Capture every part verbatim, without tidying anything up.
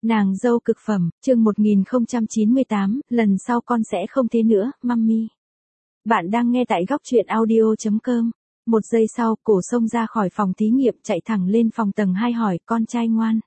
Nàng dâu cực phẩm, chương một nghìn không trăm chín mươi tám, lần sau con sẽ không thế nữa, mummy. Bạn đang nghe tại góc truyện audio chấm com. Một giây sau, cổ xông ra khỏi phòng thí nghiệm chạy thẳng lên phòng tầng hai hỏi con trai ngoan.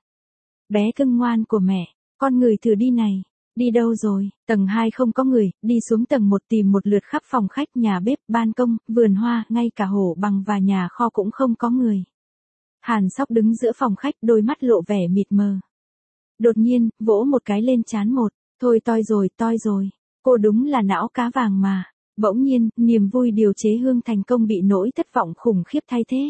Bé cưng ngoan của mẹ, con người thử đi này. Đi đâu rồi? Tầng hai không có người, đi xuống tầng một tìm một lượt khắp phòng khách, nhà bếp, ban công, vườn hoa, ngay cả hổ bằng và nhà kho cũng không có người. Hàn Sóc đứng giữa phòng khách, đôi mắt lộ vẻ mịt mờ. Đột nhiên, vỗ một cái lên trán một, thôi toi rồi, toi rồi. Cô đúng là não cá vàng mà. Bỗng nhiên, niềm vui điều chế hương thành công bị nỗi thất vọng khủng khiếp thay thế.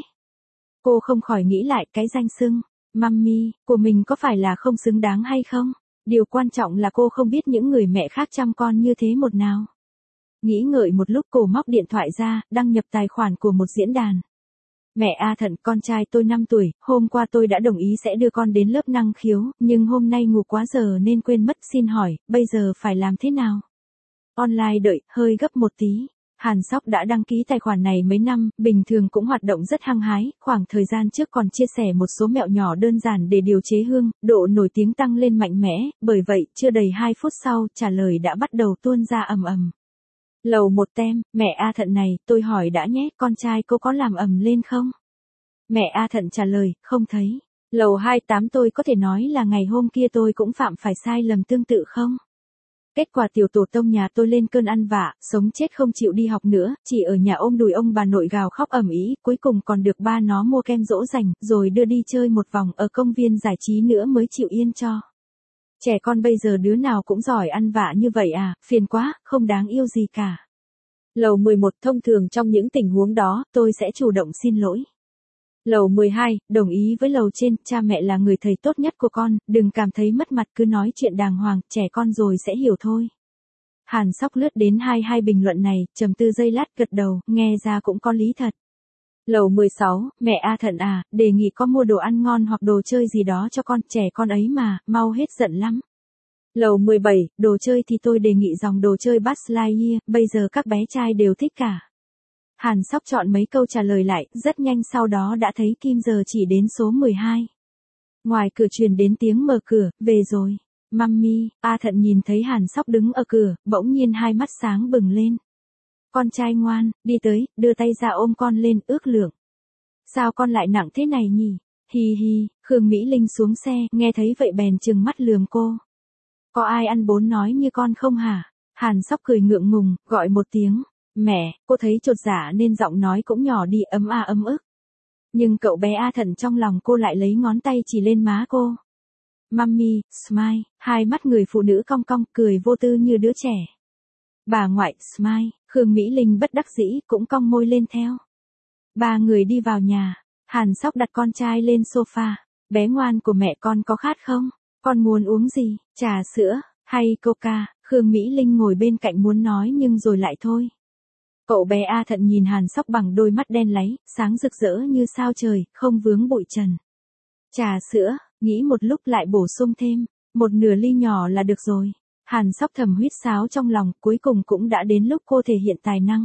Cô không khỏi nghĩ lại cái danh xưng, mummy, của mình có phải là không xứng đáng hay không? Điều quan trọng là cô không biết những người mẹ khác chăm con như thế một nào. Nghĩ ngợi một lúc, cô móc điện thoại ra, đăng nhập tài khoản của một diễn đàn. Mẹ A Thận, con trai tôi năm tuổi, hôm qua tôi đã đồng ý sẽ đưa con đến lớp năng khiếu, nhưng hôm nay ngủ quá giờ nên quên mất, xin hỏi, bây giờ phải làm thế nào? Online đợi, hơi gấp một tí. Hàn Sóc đã đăng ký tài khoản này mấy năm, bình thường cũng hoạt động rất hăng hái, khoảng thời gian trước còn chia sẻ một số mẹo nhỏ đơn giản để điều chế hương, độ nổi tiếng tăng lên mạnh mẽ, bởi vậy, chưa đầy hai phút sau, trả lời đã bắt đầu tuôn ra ầm ầm. Lầu một tem, mẹ A Thận này, tôi hỏi đã nhé, con trai cô có làm ầm lên không? Mẹ A Thận trả lời, không thấy. Lầu hai tám, tôi có thể nói là ngày hôm kia tôi cũng phạm phải sai lầm tương tự không? Kết quả tiểu tổ tông nhà tôi lên cơn ăn vạ, sống chết không chịu đi học nữa, chỉ ở nhà ôm đùi ông bà nội gào khóc ầm ĩ, cuối cùng còn được ba nó mua kem dỗ dành, rồi đưa đi chơi một vòng ở công viên giải trí nữa mới chịu yên cho. Trẻ con bây giờ đứa nào cũng giỏi ăn vạ như vậy à, phiền quá, không đáng yêu gì cả. Lầu mười một, thông thường trong những tình huống đó, tôi sẽ chủ động xin lỗi. Lầu mười hai, đồng ý với lầu trên, cha mẹ là người thầy tốt nhất của con, đừng cảm thấy mất mặt, cứ nói chuyện đàng hoàng, trẻ con rồi sẽ hiểu thôi. Hàn Sóc lướt đến hai hai bình luận này, trầm tư giây lát gật đầu, nghe ra cũng có lý thật. Lầu mười sáu, mẹ A Thận à, đề nghị có mua đồ ăn ngon hoặc đồ chơi gì đó cho con, trẻ con ấy mà, mau hết giận lắm. Lầu mười bảy, đồ chơi thì tôi đề nghị dòng đồ chơi Buzz Lightyear, bây giờ các bé trai đều thích cả. Hàn Sóc chọn mấy câu trả lời lại, rất nhanh sau đó đã thấy kim giờ chỉ đến số mười hai. Ngoài cửa truyền đến tiếng mở cửa, về rồi. Mummy, A Thận nhìn thấy Hàn Sóc đứng ở cửa, bỗng nhiên hai mắt sáng bừng lên. Con trai ngoan, đi tới, đưa tay ra ôm con lên, ước lượng. Sao con lại nặng thế này nhỉ? Hi hi, Khương Mỹ Linh xuống xe, nghe thấy vậy bèn trừng mắt lườm cô. Có ai ăn bốn nói như con không hả? Hàn Sóc cười ngượng ngùng, gọi một tiếng. Mẹ, cô thấy chột dạ nên giọng nói cũng nhỏ đi, ấm a ấm ức. Nhưng cậu bé A Thận trong lòng cô lại lấy ngón tay chỉ lên má cô. Mummy, smile, hai mắt người phụ nữ cong cong, cười vô tư như đứa trẻ. Bà ngoại, smile, Khương Mỹ Linh bất đắc dĩ, cũng cong môi lên theo. Ba người đi vào nhà, Hàn Sóc đặt con trai lên sofa. Bé ngoan của mẹ, con có khát không? Con muốn uống gì, trà sữa, hay coca? Khương Mỹ Linh ngồi bên cạnh muốn nói nhưng rồi lại thôi. Cậu bé A Thận nhìn Hàn Sóc bằng đôi mắt đen láy, sáng rực rỡ như sao trời, không vướng bụi trần. Trà sữa, nghĩ một lúc lại bổ sung thêm, một nửa ly nhỏ là được rồi. Hàn Sóc thầm huýt sáo trong lòng, cuối cùng cũng đã đến lúc cô thể hiện tài năng.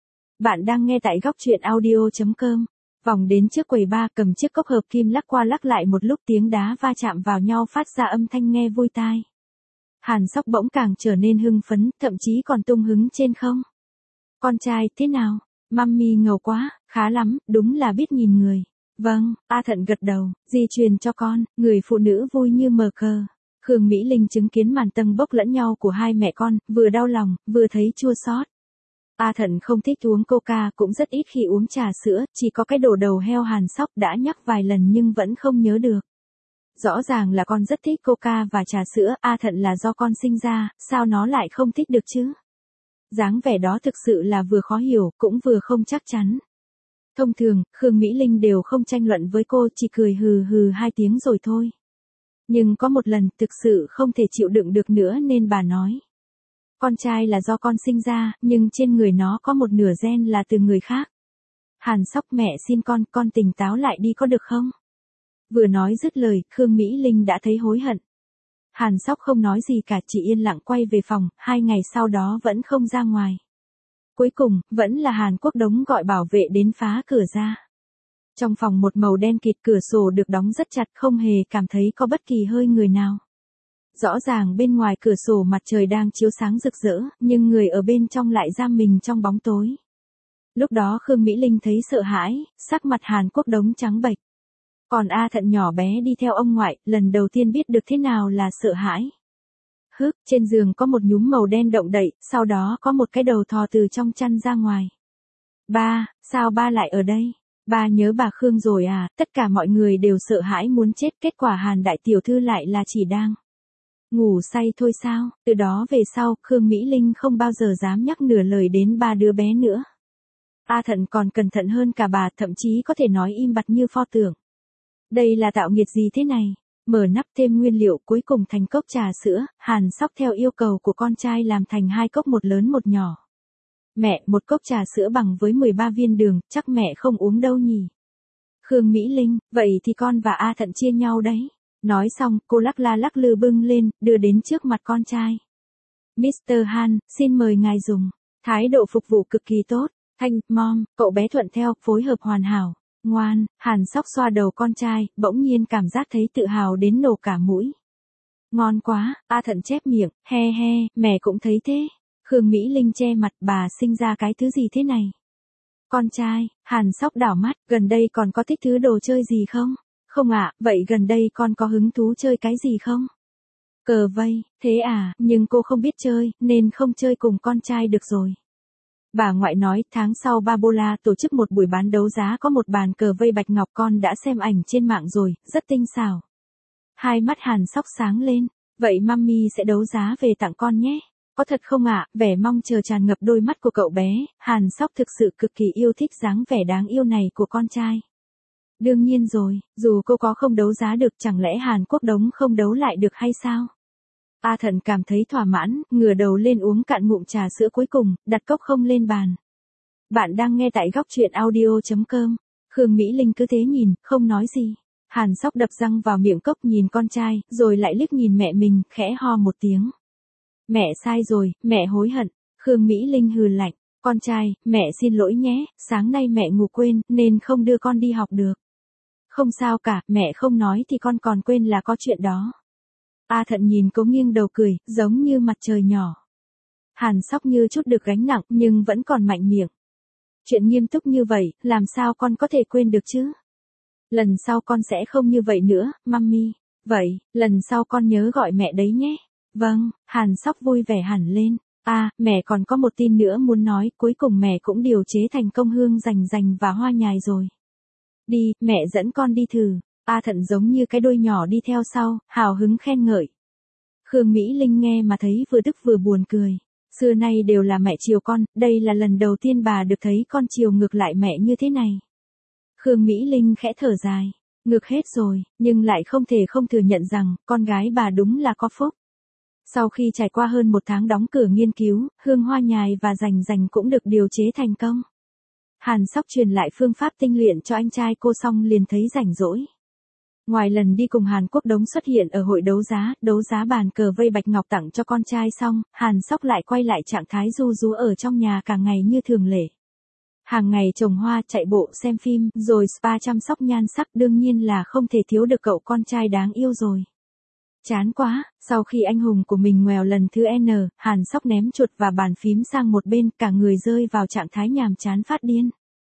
Bạn đang nghe tại góc truyện audio chấm com. Vòng đến trước quầy bar, cầm chiếc cốc hợp kim lắc qua lắc lại một lúc, tiếng đá va chạm vào nhau phát ra âm thanh nghe vui tai. Hàn Sóc bỗng càng trở nên hưng phấn, thậm chí còn tung hứng trên không. Con trai, thế nào? Mummy ngầu quá, khá lắm, đúng là biết nhìn người. Vâng, A Thận gật đầu, di truyền cho con, người phụ nữ vui như mờ cờ. Khương Mỹ Linh chứng kiến màn tâng bốc lẫn nhau của hai mẹ con, vừa đau lòng, vừa thấy chua xót. A Thận không thích uống coca, cũng rất ít khi uống trà sữa, chỉ có cái đồ đầu heo Hàn Sóc đã nhắc vài lần nhưng vẫn không nhớ được. Rõ ràng là con rất thích coca và trà sữa, A Thận là do con sinh ra, sao nó lại không thích được chứ? Dáng vẻ đó thực sự là vừa khó hiểu, cũng vừa không chắc chắn. Thông thường, Khương Mỹ Linh đều không tranh luận với cô, chỉ cười hừ hừ hai tiếng rồi thôi. Nhưng có một lần, thực sự không thể chịu đựng được nữa nên bà nói. Con trai là do con sinh ra, nhưng trên người nó có một nửa gen là từ người khác. Hàn Sóc, mẹ xin con, con tỉnh táo lại đi có được không? Vừa nói dứt lời, Khương Mỹ Linh đã thấy hối hận. Hàn Sóc không nói gì cả, chỉ yên lặng quay về phòng, hai ngày sau đó vẫn không ra ngoài. Cuối cùng, vẫn là Hàn Quốc Đống gọi bảo vệ đến phá cửa ra. Trong phòng một màu đen kịt, cửa sổ được đóng rất chặt, không hề cảm thấy có bất kỳ hơi người nào. Rõ ràng bên ngoài cửa sổ mặt trời đang chiếu sáng rực rỡ, nhưng người ở bên trong lại giam mình trong bóng tối. Lúc đó Khương Mỹ Linh thấy sợ hãi, sắc mặt Hàn Quốc Đống trắng bệch. Còn A Thận nhỏ bé đi theo ông ngoại, lần đầu tiên biết được thế nào là sợ hãi. Hức, trên giường có một nhúm màu đen động đậy, sau đó có một cái đầu thò từ trong chăn ra ngoài. Ba, sao ba lại ở đây? Ba nhớ bà Khương rồi à? Tất cả mọi người đều sợ hãi muốn chết, kết quả Hàn đại tiểu thư lại là chỉ đang ngủ say thôi sao? Từ đó về sau, Khương Mỹ Linh không bao giờ dám nhắc nửa lời đến ba đứa bé nữa. A Thận còn cẩn thận hơn cả bà, thậm chí có thể nói im bặt như pho tượng. Đây là tạo nghiệt gì thế này? Mở nắp thêm nguyên liệu, cuối cùng thành cốc trà sữa, Hàn Sóc theo yêu cầu của con trai làm thành hai cốc, một lớn một nhỏ. Mẹ, một cốc trà sữa bằng với mười ba viên đường, chắc mẹ không uống đâu nhỉ? Khương Mỹ Linh, vậy thì con và A Thận chia nhau đấy. Nói xong, cô lắc la lắc lư bưng lên, đưa đến trước mặt con trai. mít tơ Han, xin mời ngài dùng. Thái độ phục vụ cực kỳ tốt. Thanh, mom, cậu bé thuận theo, phối hợp hoàn hảo. Ngoan, Hàn Sóc xoa đầu con trai, bỗng nhiên cảm giác thấy tự hào đến nổ cả mũi. Ngon quá, A Thận chép miệng, he he, mẹ cũng thấy thế. Khương Mỹ Linh che mặt, bà sinh ra cái thứ gì thế này? Con trai, Hàn Sóc đảo mắt, gần đây còn có thích thứ đồ chơi gì không? Không ạ, à, vậy gần đây con có hứng thú chơi cái gì không? Cờ vây, thế à, nhưng cô không biết chơi, nên không chơi cùng con trai được rồi. Bà ngoại nói, tháng sau Babola tổ chức một buổi bán đấu giá, có một bàn cờ vây bạch ngọc, con đã xem ảnh trên mạng rồi, rất tinh xảo. Hai mắt Hàn Sóc sáng lên, vậy mummy sẽ đấu giá về tặng con nhé. Có thật không ạ? À? Vẻ mong chờ tràn ngập đôi mắt của cậu bé, Hàn Sóc thực sự cực kỳ yêu thích dáng vẻ đáng yêu này của con trai. Đương nhiên rồi, dù cô có không đấu giá được, chẳng lẽ Hàn Quốc Đống không đấu lại được hay sao? A Thận cảm thấy thỏa mãn, ngửa đầu lên uống cạn ngụm trà sữa cuối cùng, đặt cốc không lên bàn. Bạn đang nghe tại góc truyện audio chấm com. Khương Mỹ Linh cứ thế nhìn, không nói gì. Hàn Sóc đập răng vào miệng cốc nhìn con trai, rồi lại liếc nhìn mẹ mình, khẽ ho một tiếng. Mẹ sai rồi, mẹ hối hận. Khương Mỹ Linh hừ lạnh. Con trai, mẹ xin lỗi nhé, sáng nay mẹ ngủ quên, nên không đưa con đi học được. Không sao cả, mẹ không nói thì con còn quên là có chuyện đó. A Thận nhìn cô nghiêng đầu cười, giống như mặt trời nhỏ. Hàn Sóc như chút được gánh nặng, nhưng vẫn còn mạnh miệng. Chuyện nghiêm túc như vậy, làm sao con có thể quên được chứ? Lần sau con sẽ không như vậy nữa, mummy. Vậy, lần sau con nhớ gọi mẹ đấy nhé. Vâng, Hàn Sóc vui vẻ hẳn lên. À, mẹ còn có một tin nữa muốn nói, cuối cùng mẹ cũng điều chế thành công hương rành rành và hoa nhài rồi. Đi, mẹ dẫn con đi thử. A Thận giống như cái đuôi nhỏ đi theo sau, hào hứng khen ngợi. Khương Mỹ Linh nghe mà thấy vừa tức vừa buồn cười. Xưa nay đều là mẹ chiều con, đây là lần đầu tiên bà được thấy con chiều ngược lại mẹ như thế này. Khương Mỹ Linh khẽ thở dài. Ngược hết rồi, nhưng lại không thể không thừa nhận rằng, con gái bà đúng là có phúc. Sau khi trải qua hơn một tháng đóng cửa nghiên cứu, hương hoa nhài và rành rành cũng được điều chế thành công. Hàn Sóc truyền lại phương pháp tinh luyện cho anh trai cô xong liền thấy rảnh rỗi. Ngoài lần đi cùng Hàn Quốc Đống xuất hiện ở hội đấu giá, đấu giá bàn cờ vây bạch ngọc tặng cho con trai xong, Hàn Sóc lại quay lại trạng thái ru rú ở trong nhà cả ngày như thường lệ. Hàng ngày trồng hoa, chạy bộ, xem phim, rồi spa chăm sóc nhan sắc, đương nhiên là không thể thiếu được cậu con trai đáng yêu rồi. Chán quá, sau khi anh hùng của mình ngoèo lần thứ N, Hàn Sóc ném chuột và bàn phím sang một bên, cả người rơi vào trạng thái nhàm chán phát điên.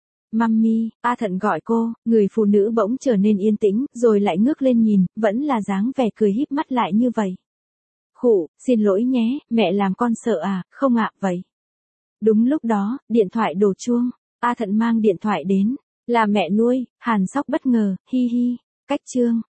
Mummy, A Thận gọi cô, người phụ nữ bỗng trở nên yên tĩnh, rồi lại ngước lên nhìn, vẫn là dáng vẻ cười híp mắt lại như vậy. Khụ, xin lỗi nhé, mẹ làm con sợ à, không ạ, vậy. Đúng lúc đó, điện thoại đổ chuông, A Thận mang điện thoại đến, là mẹ nuôi, Hàn Sóc bất ngờ, hi hi, cách chương.